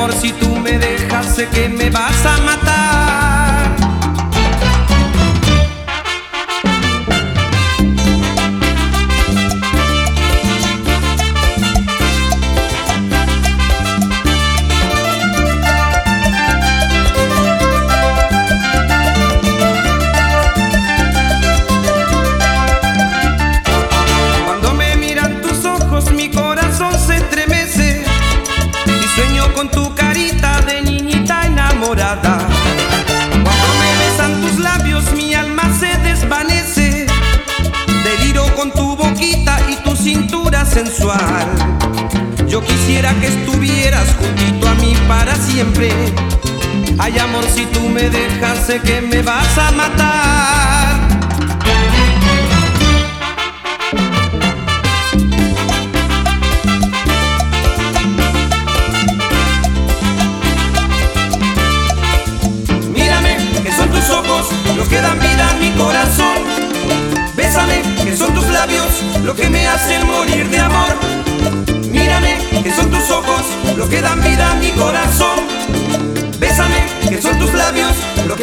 amor, si tú me dejas, sé que me vas a matar. Cuando me miran tus ojos, mi corazón se estremece y sueño con tu carita de niñita enamorada. Cuando me besan tus labios, mi alma se desvanece. Deliro con tu boquita y tu cintura sensual. Yo quisiera que estuvieras juntito a mí para siempre. Ay, amor, si tú me dejas, sé que me vas a matar. Lo que dan vida a mi corazón. Bésame, que son tus labios lo que me hacen morir de amor. Mírame, que son tus ojos lo que dan vida a mi corazón. Bésame, que son tus labios lo